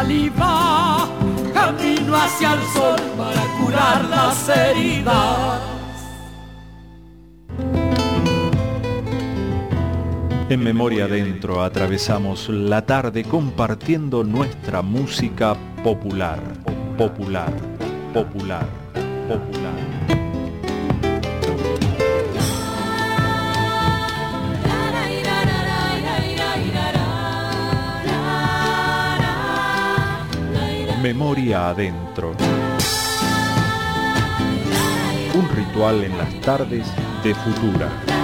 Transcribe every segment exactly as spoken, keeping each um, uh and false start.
saliva, camino hacia el sol para curar las heridas. En Memoria Adentro atravesamos la tarde compartiendo nuestra música popular, popular, popular, popular. Memoria Adentro. Un ritual en las tardes de Futura.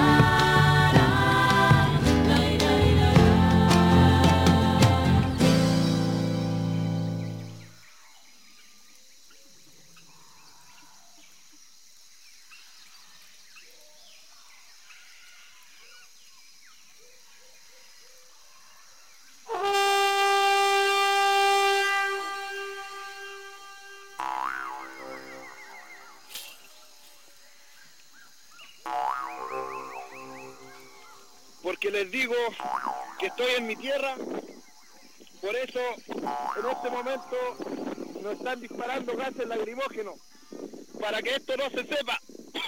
Porque les digo que estoy en mi tierra, por eso en este momento nos están disparando gases lacrimógenos, para que esto no se sepa,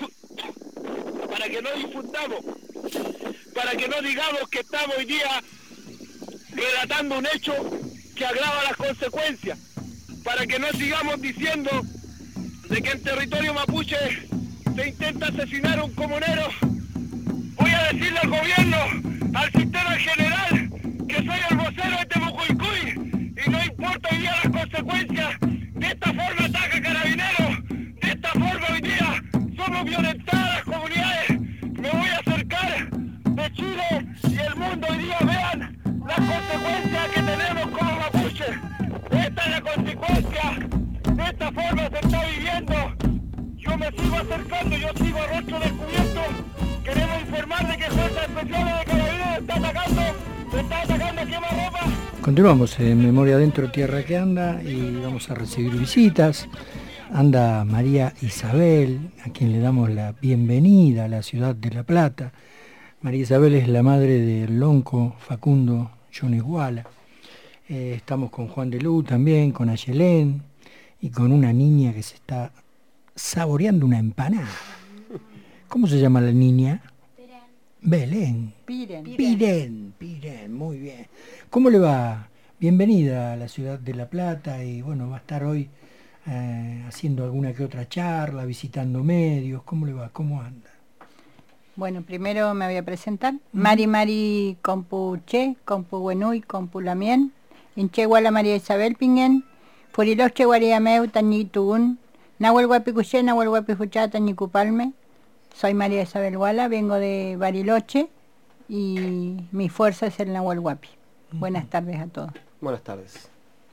para que no difundamos, para que no digamos que estamos hoy día relatando un hecho que agrava las consecuencias, para que no sigamos diciendo de que en territorio mapuche se intenta asesinar a un comunero. Voy a decirle al gobierno, al sistema en general, que soy el vocero de Temucuicui y no importa hoy día las consecuencias. De esta forma ataca Carabineros, de esta forma hoy día somos violentadas las comunidades. Me voy a acercar de Chile y el mundo hoy día vean las consecuencias que tenemos como mapuche. Esta es la consecuencia, de esta forma se está viviendo. Yo me sigo acercando, yo sigo a rostro descubierto. Queremos informar de que Fuerzas Especiales de Carabineros está atacando, está atacando a quemarropa. Continuamos en Memoria Adentro, Tierra que Anda, y vamos a recibir visitas. Anda María Isabel, a quien le damos la bienvenida a la ciudad de La Plata. María Isabel es la madre del lonco Facundo Yoneguala. Eh, estamos con Juan de Luz también, con Ayelén y con una niña que se está saboreando una empanada. ¿Cómo se llama la niña? Belén. Piren. Piren, Piren, muy bien. ¿Cómo le va? Bienvenida a la ciudad de La Plata y bueno, va a estar hoy eh, haciendo alguna que otra charla, visitando medios. ¿Cómo le va? ¿Cómo anda? Bueno, primero me voy a presentar. Uh-huh. Mari Mari Compuche, Compuguenui, Compulamien, Incheguala María Isabel Pingen, Furiloche Guariameu, Tañitugun, Nahuel Guapicuché, Nahuel Guapijuchá, Tañicupalme. Soy María Isabel Guala, vengo de Bariloche y mi fuerza es el Nahuel Huapi. Uh-huh. Buenas tardes a todos. Buenas tardes.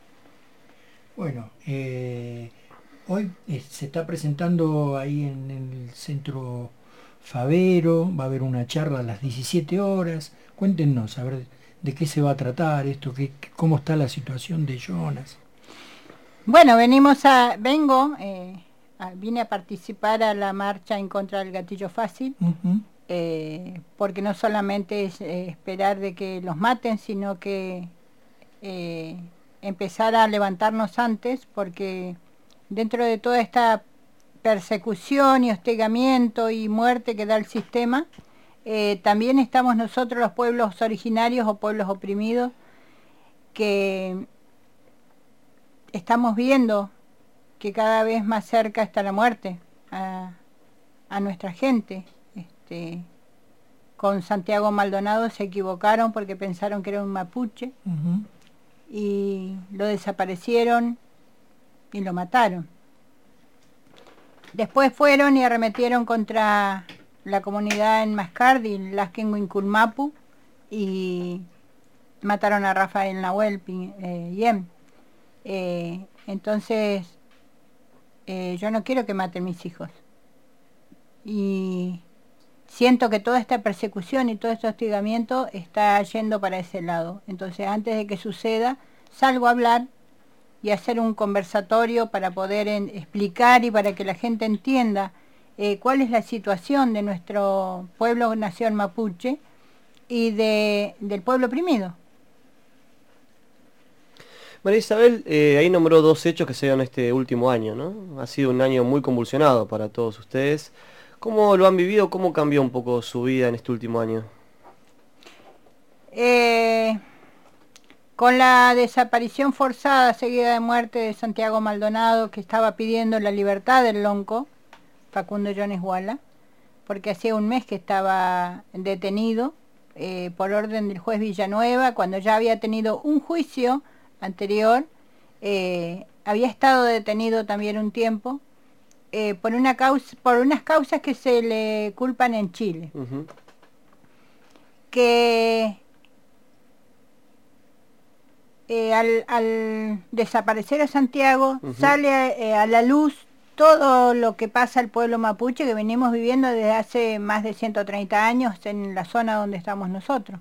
Bueno, eh, hoy eh, se está presentando ahí en el centro Favero, va a haber una charla a las diecisiete horas. Cuéntenos, a ver, de qué se va a tratar esto, qué, cómo está la situación de Jonas. Bueno, venimos a, vengo... Eh, vine a participar a la marcha en contra del gatillo fácil, uh-huh. eh, porque no solamente es eh, esperar de que los maten, sino que eh, empezar a levantarnos antes, porque dentro de toda esta persecución y hostigamiento y muerte que da el sistema, eh, también estamos nosotros los pueblos originarios o pueblos oprimidos, que estamos viendo que cada vez más cerca está la muerte a, a nuestra gente. Este, con Santiago Maldonado se equivocaron porque pensaron que era un mapuche, uh-huh. y lo desaparecieron y lo mataron. Después fueron y arremetieron contra la comunidad en Mascardi, Lasquenguinculmapu, y mataron a Rafael Nahuel eh, Yem. Eh, entonces Eh, yo no quiero que maten mis hijos. Y siento que toda esta persecución y todo este hostigamiento está yendo para ese lado. Entonces, antes de que suceda, salgo a hablar y hacer un conversatorio para poder en, explicar y para que la gente entienda eh, cuál es la situación de nuestro pueblo nación mapuche y de, del pueblo oprimido. María Isabel, eh, ahí nombró dos hechos que se dieron este último año, ¿no? Ha sido un año muy convulsionado para todos ustedes. ¿Cómo lo han vivido? ¿Cómo cambió un poco su vida en este último año? Eh, con la desaparición forzada seguida de muerte de Santiago Maldonado, que estaba pidiendo la libertad del lonco, Facundo Jones Wala, porque hacía un mes que estaba detenido eh, por orden del juez Villanueva, cuando ya había tenido un juicio anterior, eh, había estado detenido también un tiempo, eh, por, una causa, por unas causas que se le culpan en Chile. Uh-huh. Que eh, al, al desaparecer a Santiago, uh-huh, sale eh, a la luz todo lo que pasa al pueblo mapuche que venimos viviendo desde hace más de ciento treinta años en la zona donde estamos nosotros.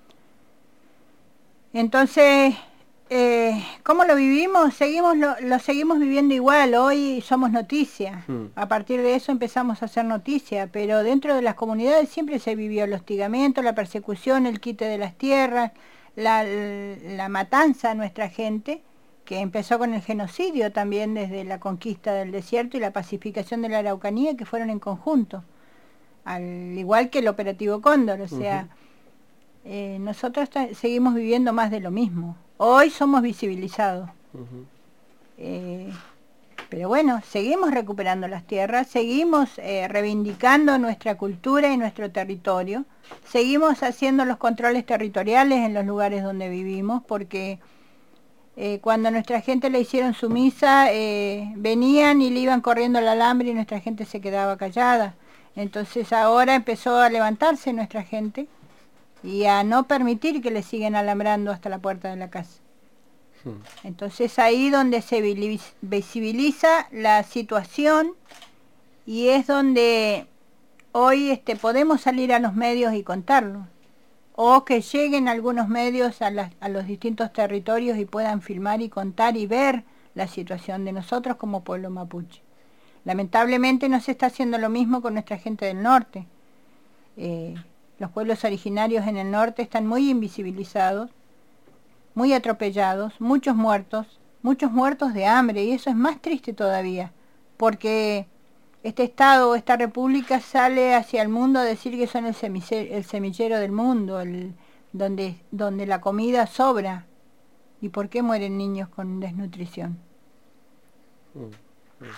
Entonces, eh, ¿cómo lo vivimos? Seguimos lo, lo seguimos viviendo igual. Hoy somos noticia. Mm. A partir de eso empezamos a hacer noticia, pero dentro de las comunidades siempre se vivió el hostigamiento, la persecución, el quite de las tierras, la, la matanza a nuestra gente, que empezó con el genocidio también desde la conquista del desierto y la pacificación de la Araucanía, que fueron en conjunto, al igual que el operativo Cóndor. O sea, uh-huh, eh, nosotros seguimos viviendo más de lo mismo. Hoy somos visibilizados. Uh-huh. Eh, pero bueno, seguimos recuperando las tierras, seguimos eh, reivindicando nuestra cultura y nuestro territorio, seguimos haciendo los controles territoriales en los lugares donde vivimos, porque eh, cuando nuestra gente le hicieron sumisa, eh, venían y le iban corriendo el alambre y nuestra gente se quedaba callada. Entonces ahora empezó a levantarse nuestra gente y a no permitir que le sigan alambrando hasta la puerta de la casa. Hmm. Entonces ahí donde se visibiliza la situación y es donde hoy este, podemos salir a los medios y contarlo, o que lleguen algunos medios a, las, a los distintos territorios y puedan filmar y contar y ver la situación de nosotros como pueblo mapuche. Lamentablemente no se está haciendo lo mismo con nuestra gente del norte. Eh, Los pueblos originarios en el norte están muy invisibilizados, muy atropellados, muchos muertos, muchos muertos de hambre, y eso es más triste todavía, porque este estado o esta república sale hacia el mundo a decir que son el semillero, el semillero del mundo, el, donde, donde la comida sobra. ¿Y por qué mueren niños con desnutrición? Mm, mm.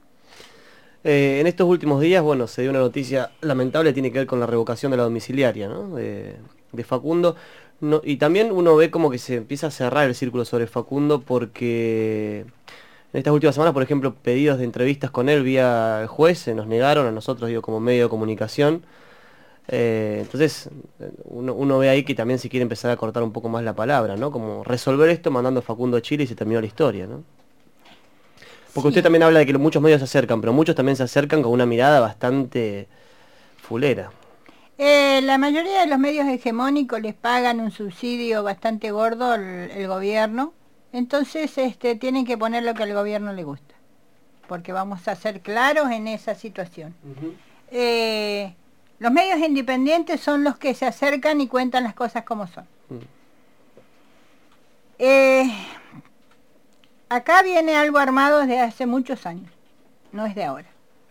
Eh, en estos últimos días, bueno, se dio una noticia lamentable, tiene que ver con la revocación de la domiciliaria, ¿no? De, de Facundo. No, y también uno ve como que se empieza a cerrar el círculo sobre Facundo, porque en estas últimas semanas, por ejemplo, pedidos de entrevistas con él vía juez se nos negaron, a nosotros, digo, como medio de comunicación. Eh, entonces, uno, uno ve ahí que también se quiere empezar a cortar un poco más la palabra, ¿no? Como resolver esto mandando a Facundo a Chile y se terminó la historia, ¿no? Porque sí, usted también habla de que muchos medios se acercan, pero muchos también se acercan con una mirada bastante fulera. Eh, la mayoría de los medios hegemónicos les pagan un subsidio bastante gordo el, el gobierno, entonces este, tienen que poner lo que al gobierno le gusta, porque vamos a ser claros en esa situación. Uh-huh. Eh, los medios independientes son los que se acercan y cuentan las cosas como son. Uh-huh. Eh... Acá viene algo armado desde hace muchos años, no es de ahora.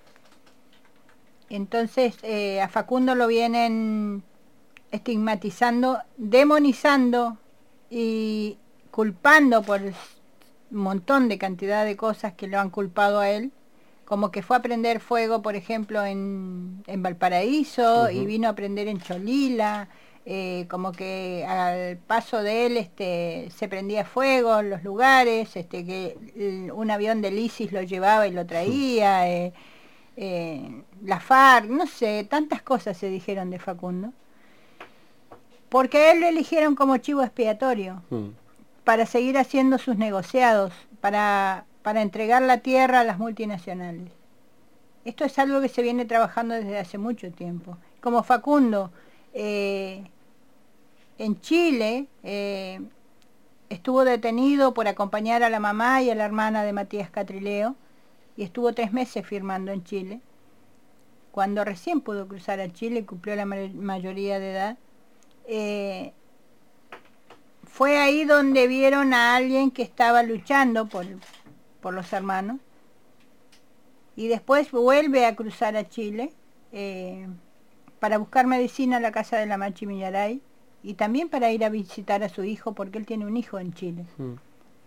Entonces eh, a Facundo lo vienen estigmatizando, demonizando y culpando por un montón de cantidad de cosas que lo han culpado a él, como que fue a prender fuego, por ejemplo, en, en Valparaíso, uh-huh, y vino a prender en Cholila. Eh, como que al paso de él este, se prendía fuego en los lugares, este, que el, un avión del ISIS lo llevaba y lo traía, eh, eh, la FARC, no sé, tantas cosas se dijeron de Facundo, porque a él lo eligieron como chivo expiatorio, mm. para seguir haciendo sus negociados, para, para entregar la tierra a las multinacionales. Esto es algo que se viene trabajando desde hace mucho tiempo. Como Facundo eh, en Chile eh, estuvo detenido por acompañar a la mamá y a la hermana de Matías Catrileo y estuvo tres meses firmando en Chile. Cuando recién pudo cruzar a Chile, cumplió la mayoría de edad, eh, fue ahí donde vieron a alguien que estaba luchando por, por los hermanos, y después vuelve a cruzar a Chile eh, para buscar medicina a la casa de la Machi Millaray, y también para ir a visitar a su hijo, porque él tiene un hijo en Chile. Mm.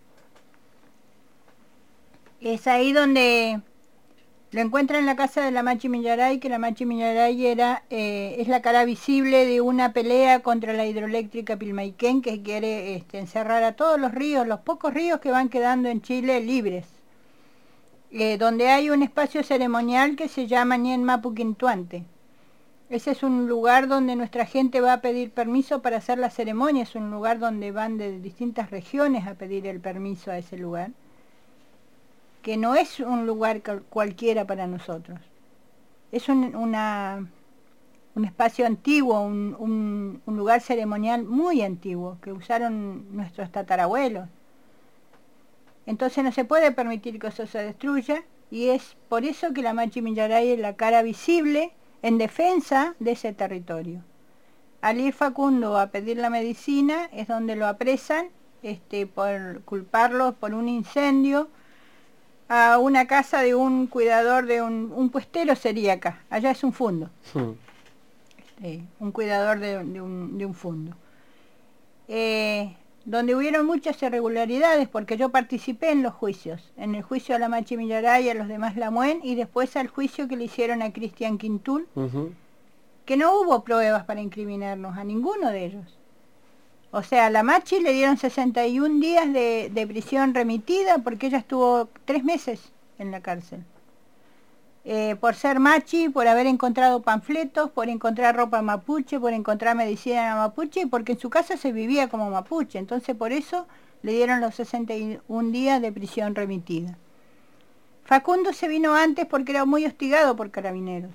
Es ahí donde lo encuentra en la casa de la Machi Millaray, que la Machi Millaray era, eh, es la cara visible de una pelea contra la hidroeléctrica Pilmaiquén, que quiere este, encerrar a todos los ríos, los pocos ríos que van quedando en Chile libres, eh, donde hay un espacio ceremonial que se llama Ñen Mapu Quintuante. Ese es un lugar donde nuestra gente va a pedir permiso para hacer la ceremonia, es un lugar donde van de distintas regiones a pedir el permiso a ese lugar, que no es un lugar cualquiera para nosotros. Es un, una, un espacio antiguo, un, un, un lugar ceremonial muy antiguo, que usaron nuestros tatarabuelos. Entonces no se puede permitir que eso se destruya, y es por eso que la Machi Millaray es la cara visible en defensa de ese territorio. Al ir Facundo a pedir la medicina, es donde lo apresan este, por culparlo por un incendio a una casa de un cuidador, de un, un puestero sería acá, allá es un fundo, sí. este, un cuidador de, de, un, de un fundo, eh, donde hubieron muchas irregularidades, porque yo participé en los juicios, en el juicio a la Machi Millaray y a los demás Lamuen, y después al juicio que le hicieron a Cristian Quintul, uh-huh. que no hubo pruebas para incriminarnos a ninguno de ellos. O sea, a la Machi le dieron sesenta y un días de, de prisión remitida, porque ella estuvo tres meses en la cárcel. Eh, por ser Machi, por haber encontrado panfletos, por encontrar ropa mapuche, por encontrar medicina mapuche, y porque en su casa se vivía como mapuche. Entonces por eso le dieron los sesenta y un días de prisión remitida. Facundo se vino antes porque era muy hostigado por carabineros.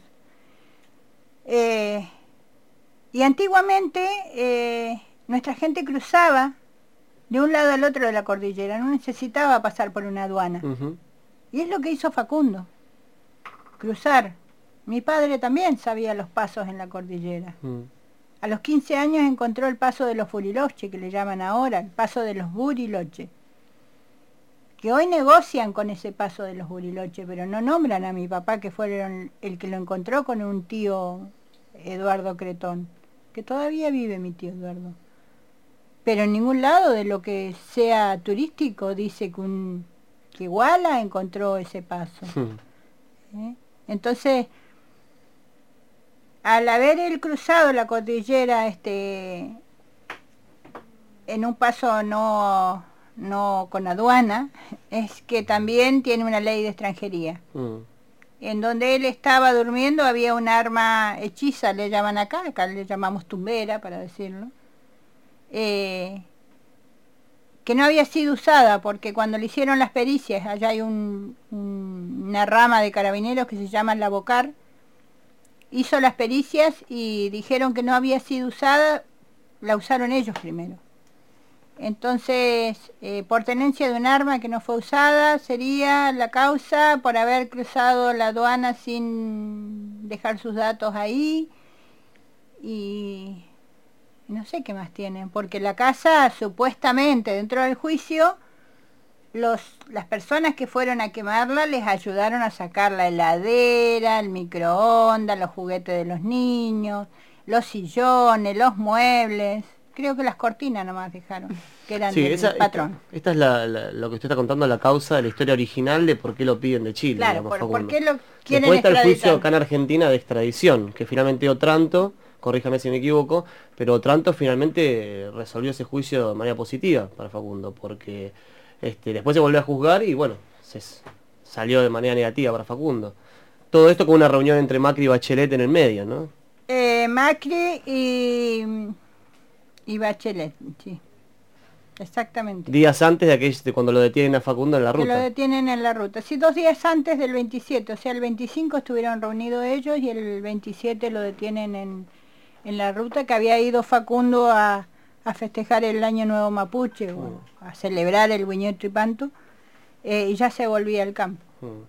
Eh, y antiguamente... Eh, nuestra gente cruzaba de un lado al otro de la cordillera, no necesitaba pasar por una aduana. Uh-huh. Y es lo que hizo Facundo, cruzar. Mi padre también sabía los pasos en la cordillera. Uh-huh. A los quince años encontró el paso de los Buriloche, que le llaman ahora, el paso de los Buriloche. Que hoy negocian con ese paso de los Buriloche, pero no nombran a mi papá, que fue el que lo encontró con un tío Eduardo Cretón, que todavía vive mi tío Eduardo. Pero en ningún lado de lo que sea turístico dice que, un, que Guala encontró ese paso. Hmm. ¿Eh? Entonces, al haber él cruzado la cordillera este, en un paso no, no con aduana, es que también tiene una ley de extranjería. Hmm. En donde él estaba durmiendo había un arma hechiza, le llaman acá, acá le llamamos tumbera, para decirlo. Eh, que no había sido usada, porque cuando le hicieron las pericias, allá hay un, un, una rama de carabineros que se llama la Bocar, hizo las pericias y dijeron que no había sido usada, la usaron ellos primero. Entonces, eh, por tenencia de un arma que no fue usada, sería la causa por haber cruzado la aduana sin dejar sus datos ahí, y... no sé qué más tienen, porque la casa supuestamente dentro del juicio los, las personas que fueron a quemarla les ayudaron a sacar la heladera, el microondas, los juguetes de los niños, los sillones, los muebles, creo que las cortinas nomás dejaron, que eran sí, del esa, patrón. Esta, esta es la, la, lo que usted está contando, la causa de la historia original de por qué lo piden de Chile. Claro, digamos, por, por qué lo quieren Después está extraditar. El juicio acá en Argentina de extradición, que finalmente Otranto, corríjame si me equivoco, pero Otranto finalmente resolvió ese juicio de manera positiva para Facundo, porque este, después se volvió a juzgar y bueno, se salió de manera negativa para Facundo. Todo esto con una reunión entre Macri y Bachelet en el medio, ¿no? Eh, Macri y, y Bachelet, sí. Exactamente. Días antes de, aquel, de cuando lo detienen a Facundo en la ruta. Que lo detienen en la ruta. Sí, dos días antes del veintisiete, o sea, el veinticinco estuvieron reunidos ellos y el veintisiete lo detienen en, en la ruta, que había ido Facundo a, a festejar el Año Nuevo Mapuche, mm. o a celebrar el Huiñuetripantu, eh, y ya se volvía al campo. Mm.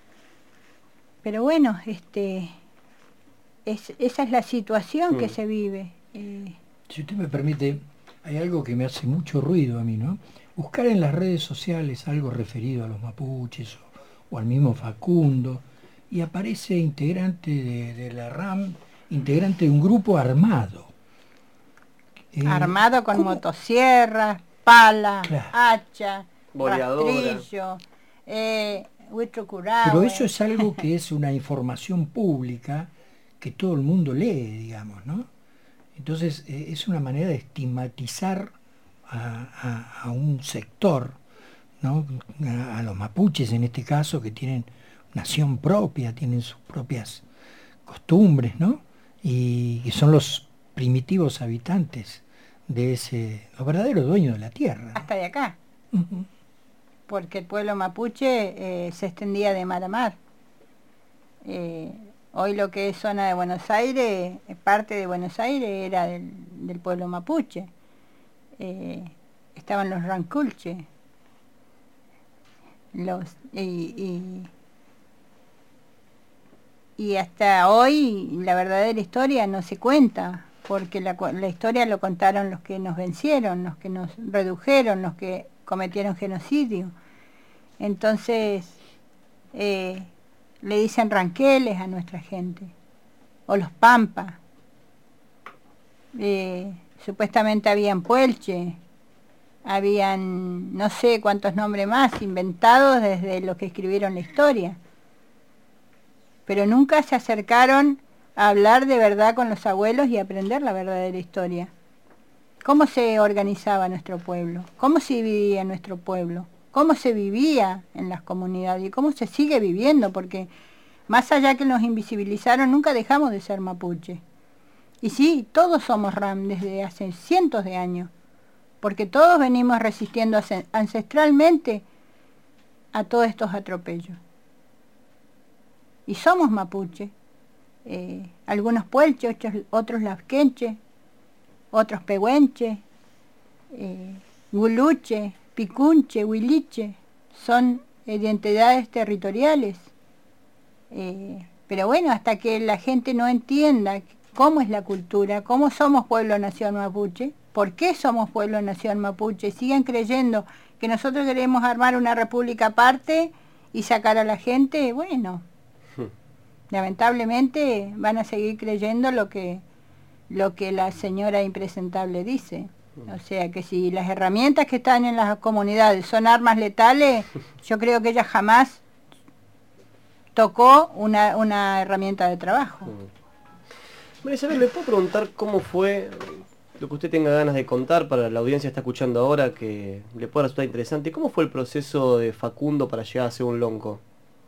Pero bueno, este, es, esa es la situación mm. que se vive. Eh, si usted me permite... hay algo que me hace mucho ruido a mí, ¿no? Buscar en las redes sociales algo referido a los mapuches o, o al mismo Facundo, y aparece integrante de, de la RAM, integrante de un grupo armado. Eh, armado con ¿cómo? Motosierras, pala, claro. hacha, boleadora, rastrillo, eh, huitro curado. Pero eso es algo que es una información pública que todo el mundo lee, digamos, ¿no? Entonces eh, es una manera de estigmatizar a, a, a un sector, ¿no? A, a los mapuches en este caso, que tienen nación propia, tienen sus propias costumbres, ¿no? Y que son los primitivos habitantes de ese, los verdaderos dueños de la tierra, ¿no? Hasta de acá. Uh-huh. Porque el pueblo mapuche eh, se extendía de mar a mar. Eh, hoy lo que es zona de Buenos Aires, parte de Buenos Aires era del, del pueblo mapuche. Eh, estaban los ranculche, los y, y, y hasta hoy la verdadera historia no se cuenta, porque la, la historia lo contaron los que nos vencieron, los que nos redujeron, los que cometieron genocidio. Entonces eh, le dicen ranqueles a nuestra gente, o los pampas. Eh, supuestamente habían puelche, habían no sé cuántos nombres más inventados desde los que escribieron la historia, pero nunca se acercaron a hablar de verdad con los abuelos y aprender la verdadera historia. ¿Cómo se organizaba nuestro pueblo? ¿Cómo se dividía nuestro pueblo? ¿Cómo se vivía en las comunidades? ¿Y cómo se sigue viviendo? Porque más allá que nos invisibilizaron, nunca dejamos de ser mapuche. Y sí, todos somos RAM desde hace cientos de años, porque todos venimos resistiendo ancestralmente a todos estos atropellos. Y somos mapuche. Eh, algunos puelches, otros, otros lasquenches, otros pehuenches, eh, guluche, picunche, huiliche, son identidades territoriales. Eh, pero bueno, hasta que la gente no entienda cómo es la cultura, cómo somos pueblo-nación mapuche, por qué somos pueblo-nación mapuche, siguen creyendo que nosotros queremos armar una república aparte y sacar a la gente, bueno, lamentablemente van a seguir creyendo lo que lo que la señora impresentable dice. O sea que si las herramientas que están en las comunidades son armas letales, yo creo que ella jamás tocó una, una herramienta de trabajo. María Isabel, ¿le puedo preguntar cómo fue lo que usted tenga ganas de contar para la audiencia que está escuchando ahora, que le pueda resultar interesante? ¿Cómo fue el proceso de Facundo para llegar a ser un lonco?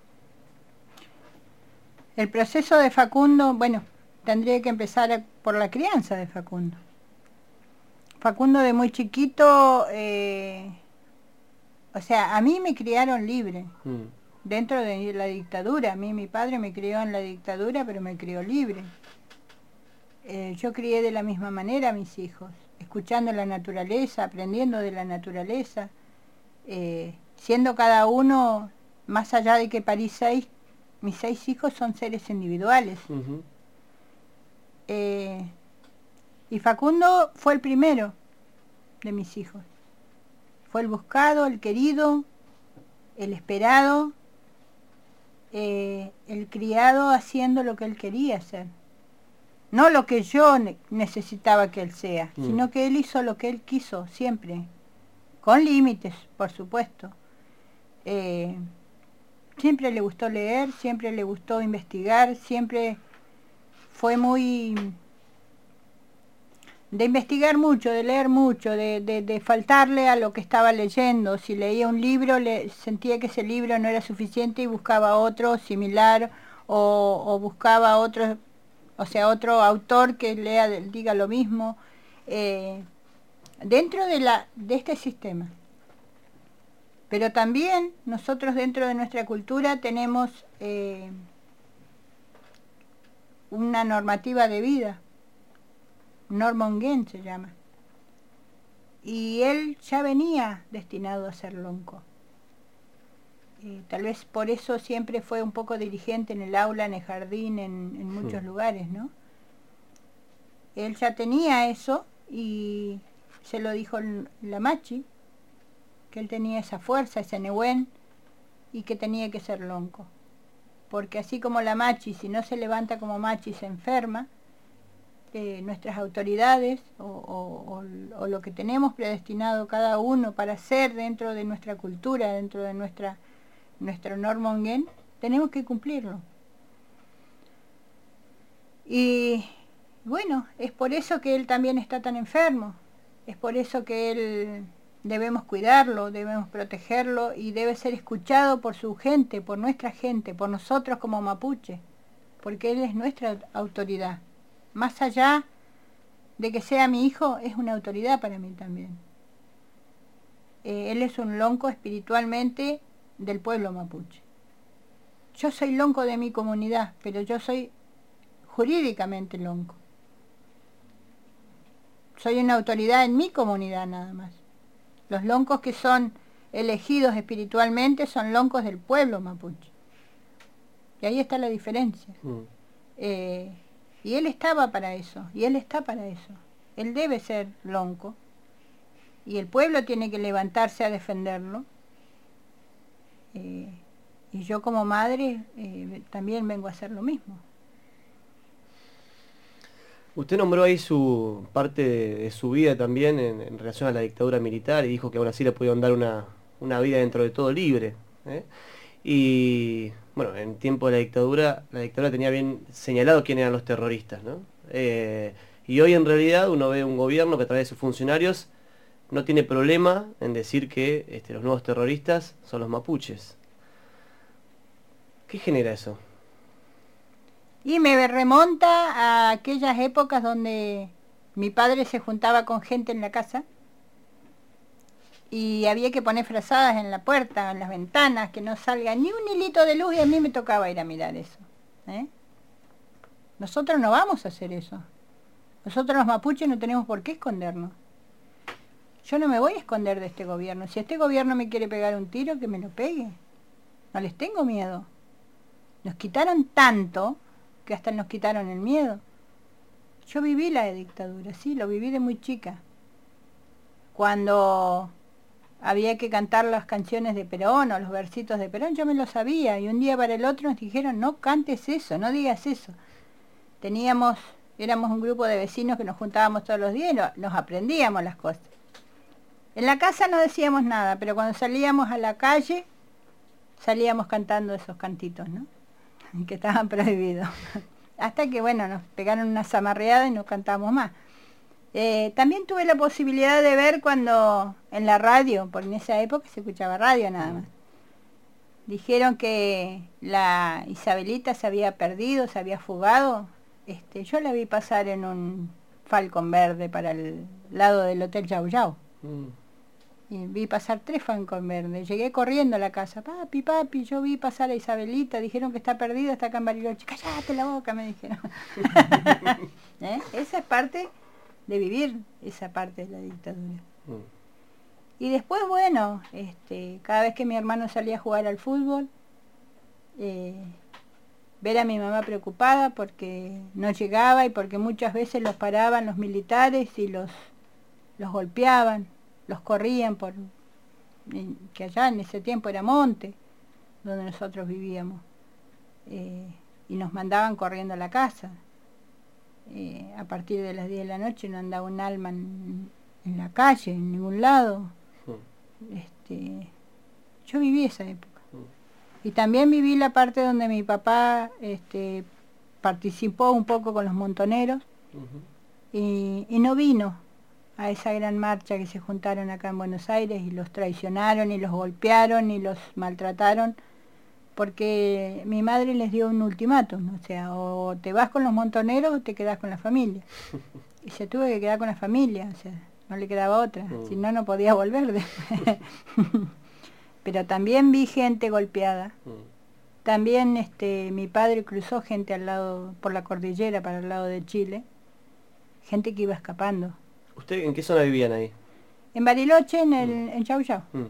El proceso de Facundo, bueno, tendría que empezar por la crianza de Facundo. Facundo de muy chiquito, eh, o sea, a mí me criaron libre, mm. dentro de la dictadura. A mí mi padre me crió en la dictadura, pero me crió libre. Eh, yo crié de la misma manera a mis hijos, escuchando la naturaleza, aprendiendo de la naturaleza, eh, siendo cada uno, más allá de que parí seis, mis seis hijos son seres individuales. Uh-huh. eh, y Facundo fue el primero de mis hijos. Fue el buscado, el querido, el esperado, eh, el criado haciendo lo que él quería hacer. No lo que yo ne- necesitaba que él sea, uh-huh. sino que él hizo lo que él quiso siempre, con límites, por supuesto. Eh, Siempre le gustó leer, siempre le gustó investigar, siempre fue muy de investigar mucho, de leer mucho, de, de, de faltarle a lo que estaba leyendo. Si leía un libro, le sentía que ese libro no era suficiente y buscaba otro similar o, o buscaba otro, o sea, otro autor que lea, diga lo mismo. Eh, dentro de, la, de este sistema. Pero también nosotros dentro de nuestra cultura tenemos eh, una normativa de vida, Normonguén se llama. Y él ya venía destinado a ser lonco. Eh, tal vez por eso siempre fue un poco dirigente en el aula, en el jardín, en, en muchos sí. lugares, ¿no? Él ya tenía eso y se lo dijo la Machi, que él tenía esa fuerza, ese Nehuen, y que tenía que ser lonco. Porque así como la Machi, si no se levanta como Machi, se enferma, eh, nuestras autoridades o, o, o, o lo que tenemos predestinado cada uno para hacer dentro de nuestra cultura, dentro de nuestra nuestro Normongen, tenemos que cumplirlo. Y bueno, es por eso que él también está tan enfermo, es por eso que él debemos cuidarlo, debemos protegerlo y debe ser escuchado por su gente, por nuestra gente, por nosotros como mapuche, porque él es nuestra autoridad. Más allá de que sea mi hijo, es una autoridad para mí también. Eh, él es un lonco espiritualmente del pueblo mapuche. Yo soy lonco de mi comunidad, pero yo soy jurídicamente lonco. Soy una autoridad en mi comunidad nada más. Los loncos que son elegidos espiritualmente son loncos del pueblo mapuche. Y ahí está la diferencia. Mm. Eh, y él estaba para eso, y él está para eso. Él debe ser lonco, y el pueblo tiene que levantarse a defenderlo. Eh, y yo como madre eh, también vengo a hacer lo mismo. Usted nombró ahí su parte de, de su vida también en, en relación a la dictadura militar y dijo que aún así le pudieron dar una, una vida dentro de todo libre, ¿eh? Y bueno, en tiempo de la dictadura, la dictadura tenía bien señalado quién eran los terroristas, ¿no? Eh, y hoy en realidad uno ve un gobierno que a través de sus funcionarios no tiene problema en decir que este, los nuevos terroristas son los mapuches. ¿Qué genera eso? Y me remonta a aquellas épocas donde mi padre se juntaba con gente en la casa y había que poner frazadas en la puerta, en las ventanas, que no salga ni un hilito de luz, y a mí me tocaba ir a mirar eso, ¿eh? Nosotros no vamos a hacer eso. Nosotros los mapuches no tenemos por qué escondernos. Yo no me voy a esconder de este gobierno. Si este gobierno me quiere pegar un tiro, que me lo pegue. No les tengo miedo. Nos quitaron tanto que hasta nos quitaron el miedo. Yo viví la dictadura, sí, lo viví de muy chica. Cuando había que cantar las canciones de Perón o los versitos de Perón, yo me lo sabía, y un día para el otro nos dijeron, no cantes eso, no digas eso. Teníamos, éramos un grupo de vecinos que nos juntábamos todos los días y no, nos aprendíamos las cosas. En la casa no decíamos nada, pero cuando salíamos a la calle, salíamos cantando esos cantitos, ¿no? Que estaban prohibidos. Hasta que, bueno, nos pegaron una zamarreada y no cantamos más. Eh, también tuve la posibilidad de ver cuando en la radio, porque en esa época se escuchaba radio nada más, dijeron que la Isabelita se había perdido, se había fugado. Este, yo la vi pasar en un Falcon verde para el lado del Hotel Yau Yau. Mm. Y vi pasar tres Falcon verdes. Llegué corriendo a la casa. Papi, papi, yo vi pasar a Isabelita. Dijeron que está perdida, está acá en Bariloche. Cállate la boca, me dijeron. ¿Eh? Esa es parte de vivir, esa parte de la dictadura. Mm. Y después, bueno, este, cada vez que mi hermano salía a jugar al fútbol, eh, ver a mi mamá preocupada porque no llegaba y porque muchas veces los paraban los militares y los, los golpeaban, los corrían por, que allá en ese tiempo era monte, donde nosotros vivíamos, eh, y nos mandaban corriendo a la casa. Eh, a partir de las diez de la noche no andaba un alma en, en la calle, en ningún lado. Este, yo viví esa época. Y también viví la parte donde mi papá este, participó un poco con los montoneros. Uh-huh. y, y no vino a esa gran marcha que se juntaron acá en Buenos Aires y los traicionaron y los golpearon y los maltrataron, porque mi madre les dio un ultimátum, o sea, o te vas con los montoneros o te quedás con la familia. Y se tuvo que quedar con la familia, o sea, no le quedaba otra, mm. si no, no podía volver después. Pero también vi gente golpeada. Mm. También este, mi padre cruzó gente al lado, por la cordillera para el lado de Chile, gente que iba escapando. ¿Usted en qué zona vivían ahí? En Bariloche, en el mm. en Yau Yau. Mm.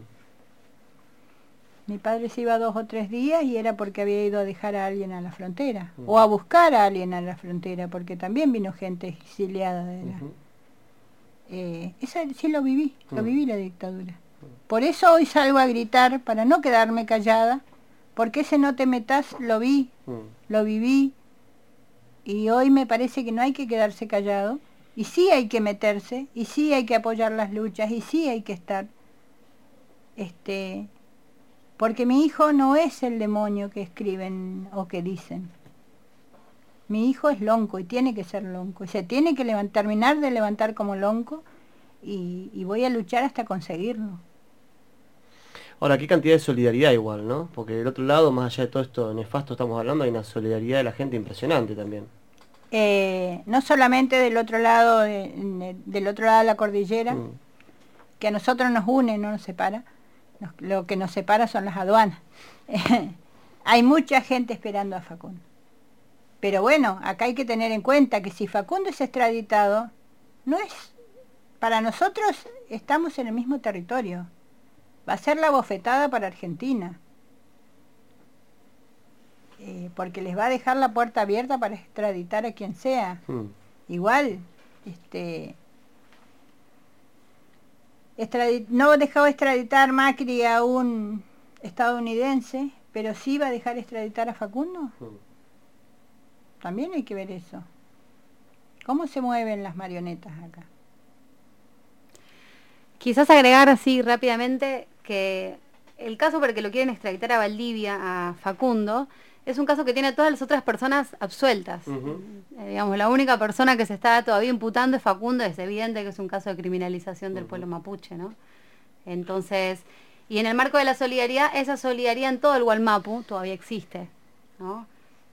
Mi padre se iba dos o tres días y era porque había ido a dejar a alguien a la frontera, mm. o a buscar a alguien a la frontera, porque también vino gente exiliada de la... Uh-huh. Eh, esa, sí lo viví, mm. lo viví la dictadura. Por eso hoy salgo a gritar, para no quedarme callada, porque ese no te metas lo vi, mm. lo viví, y hoy me parece que no hay que quedarse callado, y sí hay que meterse, y sí hay que apoyar las luchas, y sí hay que estar. Este, porque mi hijo no es el demonio que escriben o que dicen. Mi hijo es lonco y tiene que ser lonco, y se tiene que levantar, terminar de levantar como lonco, y, y voy a luchar hasta conseguirlo. Ahora, qué cantidad de solidaridad igual, ¿no? Porque del otro lado, más allá de todo esto nefasto estamos hablando, hay una solidaridad de la gente impresionante también. Eh, no solamente del otro lado de, de, del otro lado de la cordillera, mm. que a nosotros nos une, no nos separa. Nos, lo que nos separa son las aduanas. Hay mucha gente esperando a Facundo. Pero bueno, acá hay que tener en cuenta que si Facundo es extraditado, no es, para nosotros estamos en el mismo territorio. Va a ser la bofetada para Argentina. Eh, porque les va a dejar la puerta abierta para extraditar a quien sea. Mm. Igual, este, extradit, no dejó extraditar Macri a un estadounidense, pero sí va a dejar extraditar a Facundo. Mm. También hay que ver eso. ¿Cómo se mueven las marionetas acá? Quizás agregar así rápidamente que el caso por el que lo quieren extraditar a Valdivia, a Facundo, es un caso que tiene a todas las otras personas absueltas. Uh-huh. Eh, digamos, la única persona que se está todavía imputando es Facundo, es evidente que es un caso de criminalización del uh-huh. pueblo mapuche, ¿no? Entonces, y en el marco de la solidaridad, esa solidaridad en todo el Gualmapu todavía existe, ¿no?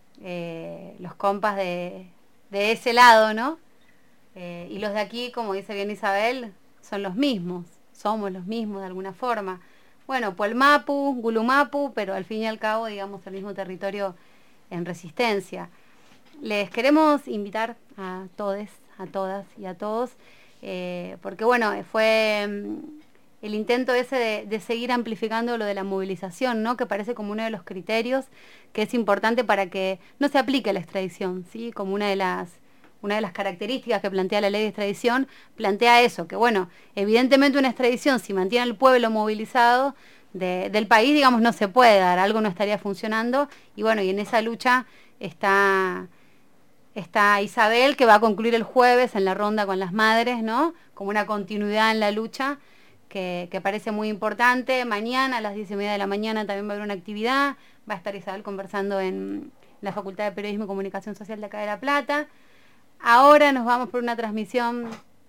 Eh, los compas de, de ese lado, ¿no? Eh, y los de aquí, como dice bien Isabel, son los mismos, somos los mismos de alguna forma. Bueno, Puelmapu, Gulumapu, pero al fin y al cabo, digamos, el mismo territorio en resistencia. Les queremos invitar a todes, a todas y a todos, eh, porque bueno, fue um, el intento ese de, de seguir amplificando lo de la movilización, ¿no? Que parece como uno de los criterios que es importante para que no se aplique la extradición, ¿sí? Como una de las Una de las características que plantea la ley de extradición, plantea eso, que bueno, evidentemente una extradición, si mantiene al pueblo movilizado de, del país, digamos, no se puede dar, algo no estaría funcionando, y bueno, y en esa lucha está, está Isabel, que va a concluir el jueves en la ronda con las madres, ¿no? Como una continuidad en la lucha, que, que parece muy importante. Mañana a las diez y media de la mañana también va a haber una actividad, va a estar Isabel conversando en la Facultad de Periodismo y Comunicación Social de acá de La Plata. Ahora nos vamos por una transmisión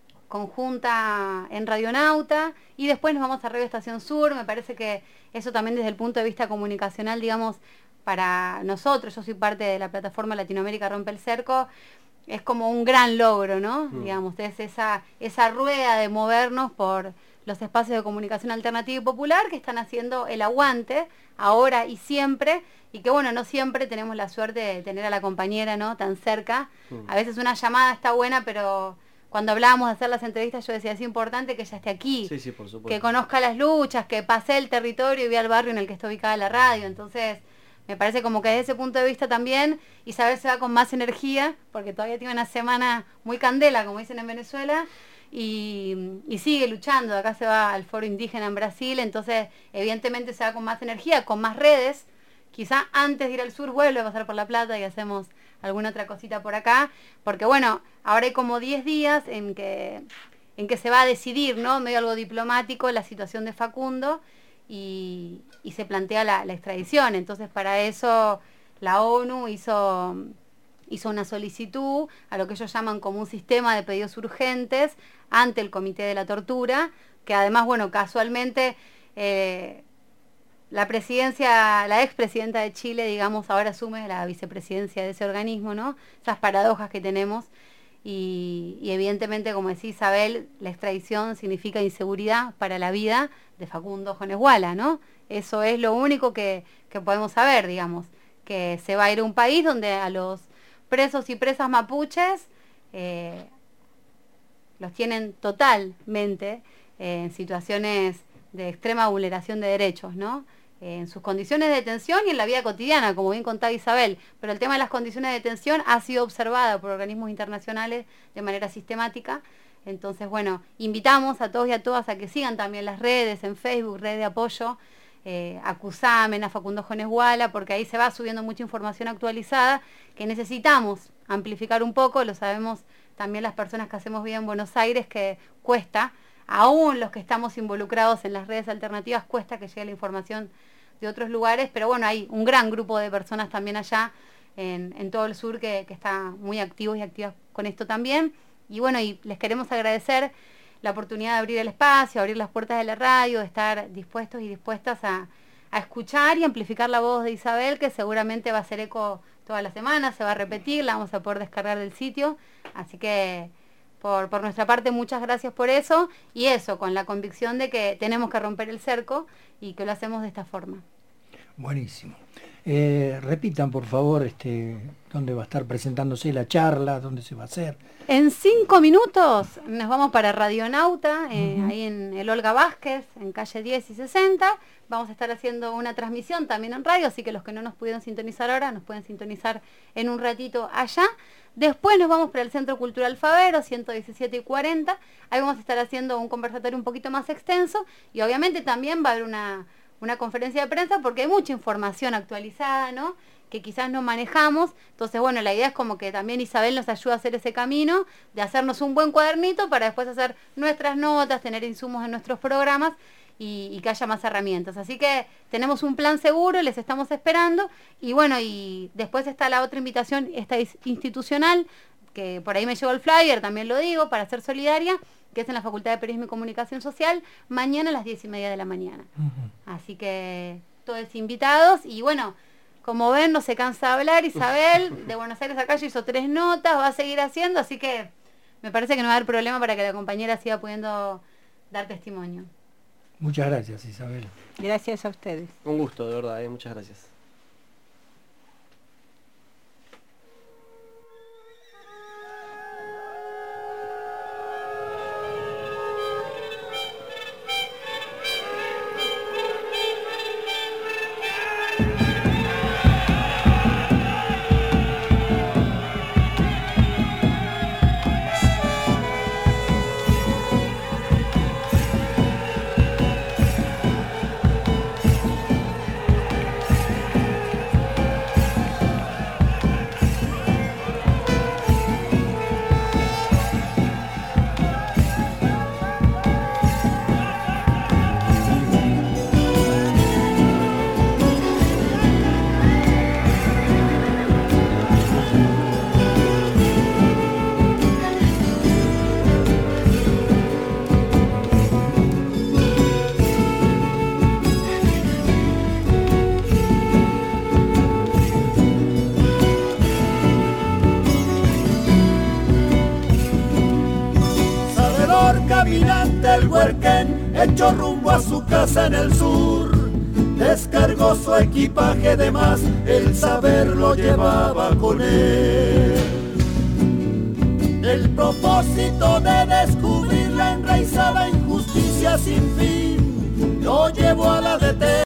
conjunta en Radionauta y después nos vamos a Radio Estación Sur. Me parece que eso también desde el punto de vista comunicacional, digamos, para nosotros, yo soy parte de la plataforma Latinoamérica Rompe el Cerco, es como un gran logro, ¿no? Mm. Digamos, es esa, esa rueda de movernos por los espacios de comunicación alternativa y popular que están haciendo el aguante ahora y siempre, y que bueno, no siempre tenemos la suerte de tener a la compañera, ¿no? Tan cerca. Mm. A veces una llamada está buena, pero cuando hablábamos de hacer las entrevistas yo decía, es importante que ella esté aquí, sí, sí, por supuesto, que conozca las luchas, que pase el territorio y vea el barrio en el que está ubicada la radio. Entonces me parece como que desde ese punto de vista también Isabel se va con más energía, porque todavía tiene una semana muy candela, como dicen en Venezuela, y, y sigue luchando. Acá se va al foro indígena en Brasil, entonces evidentemente se va con más energía, con más redes. Quizá antes de ir al sur vuelve a pasar por La Plata y hacemos alguna otra cosita por acá, porque bueno, ahora hay como diez días en que, en que se va a decidir, ¿no? Medio algo diplomático, la situación de Facundo, y, y se plantea la, la extradición. Entonces para eso la ONU hizo, hizo una solicitud a lo que ellos llaman como un sistema de pedidos urgentes ante el Comité de la Tortura, que además, bueno, casualmente eh, la presidencia, la expresidenta de Chile, digamos, ahora asume la vicepresidencia de ese organismo, ¿no? Esas paradojas que tenemos. Y, y evidentemente, como decía Isabel, la extradición significa inseguridad para la vida de Facundo Jones-Walla, ¿no? Eso es lo único que, que podemos saber, digamos, que se va a ir a un país donde a los presos y presas mapuches eh, los tienen totalmente eh, en situaciones de extrema vulneración de derechos, ¿no? En sus condiciones de detención y en la vida cotidiana, como bien contaba Isabel. Pero el tema de las condiciones de detención ha sido observada por organismos internacionales de manera sistemática. Entonces, bueno, invitamos a todos y a todas a que sigan también las redes, en Facebook, red de apoyo, eh, a Cusamen, a Facundo Jones Guala, porque ahí se va subiendo mucha información actualizada que necesitamos amplificar un poco, lo sabemos también las personas que hacemos vida en Buenos Aires, que cuesta, aún los que estamos involucrados en las redes alternativas, cuesta que llegue la información de otros lugares, pero bueno, hay un gran grupo de personas también allá en, en todo el sur que, que está muy activos y activas con esto también. Y bueno, y les queremos agradecer la oportunidad de abrir el espacio, abrir las puertas de la radio, de estar dispuestos y dispuestas a, a escuchar y amplificar la voz de Isabel, que seguramente va a hacer eco toda la semana, se va a repetir, la vamos a poder descargar del sitio. Así que por, por nuestra parte muchas gracias por eso, y eso, con la convicción de que tenemos que romper el cerco y que lo hacemos de esta forma. Buenísimo. Eh, repitan por favor este, dónde va a estar presentándose la charla, dónde se va a hacer. En cinco minutos nos vamos para Radionauta, eh, uh-huh. ahí en el Olga Vázquez, en calle diez y sesenta. Vamos a estar haciendo una transmisión también en radio, así que los que no nos pudieron sintonizar ahora, nos pueden sintonizar en un ratito allá. Después nos vamos para el Centro Cultural Favero, ciento diecisiete y cuarenta. Ahí vamos a estar haciendo un conversatorio un poquito más extenso, y obviamente también va a haber una, una conferencia de prensa, porque hay mucha información actualizada, ¿no?, que quizás no manejamos. Entonces, bueno, la idea es como que también Isabel nos ayuda a hacer ese camino, de hacernos un buen cuadernito para después hacer nuestras notas, tener insumos en nuestros programas y, y que haya más herramientas. Así que tenemos un plan seguro, les estamos esperando. Y bueno, y después está la otra invitación, esta institucional, que por ahí me llegó el flyer, también lo digo, para ser solidaria, que es en la Facultad de Periodismo y Comunicación Social, mañana a las diez y media de la mañana. Uh-huh. Así que todos invitados. Y bueno, como ven, no se cansa de hablar. Isabel, de Buenos Aires acá, yo hizo tres notas, va a seguir haciendo, así que me parece que no va a haber problema para que la compañera siga pudiendo dar testimonio. Muchas gracias, Isabel. Gracias a ustedes. Un gusto, de verdad, ¿eh? Muchas gracias. Caminante el Huerquén, hecho rumbo a su casa en el sur, descargó su equipaje de más, el saber lo llevaba con él. El propósito de descubrir la enraizada injusticia sin fin lo llevó a la detención.